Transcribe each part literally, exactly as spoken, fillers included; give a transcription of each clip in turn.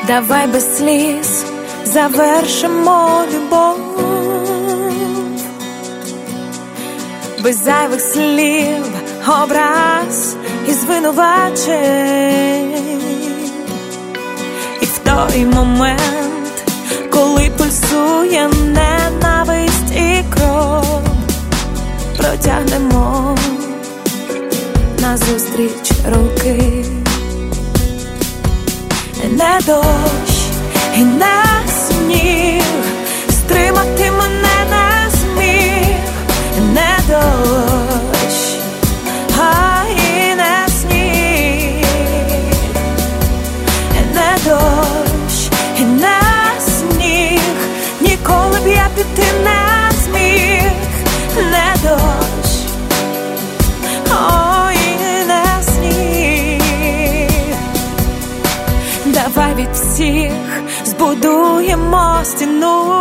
Давай без сліз завершимо любов, без зайвих слів, образ і звинувачень. І в той момент, коли пульсує ненависть і кров, протягнемо назустріч руки. Не дощ і не сніг стримати мене не зміг. Не дощ, а і не сніг. Не дощ і не сніг, ніколи б я піти не зміг. Не дощ, ой, не сніг. Давай від всіх збудуємо стіну,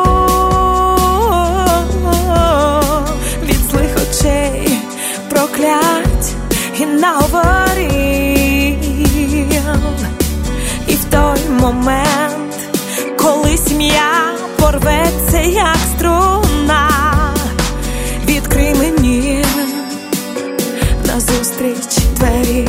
від злих очей, проклять і наговорів. І в той момент, коли сім'я порветься як струна, відкрий мені назустріч двері.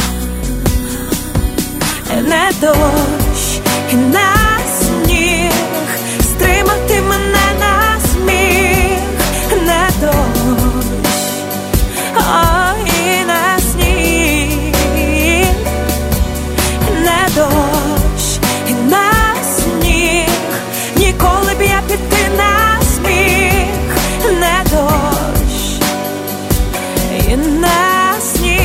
Не дощ і не сніг стримати мене не зміг. Не дощ, а і не сніг. Не дощ і не сніг, ніколи б я піти не зміг. Не дощ і не сніг.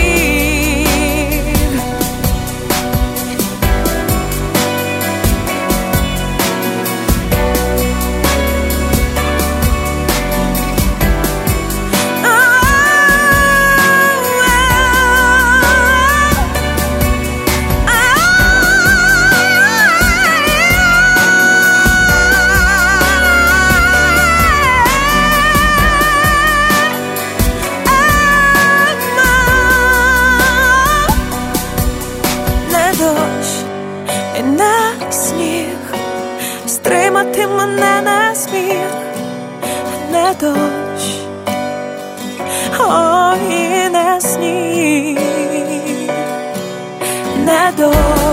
І не сніг стримати мене не зміг. Не дощ, ой, і не сніг. Не дощ.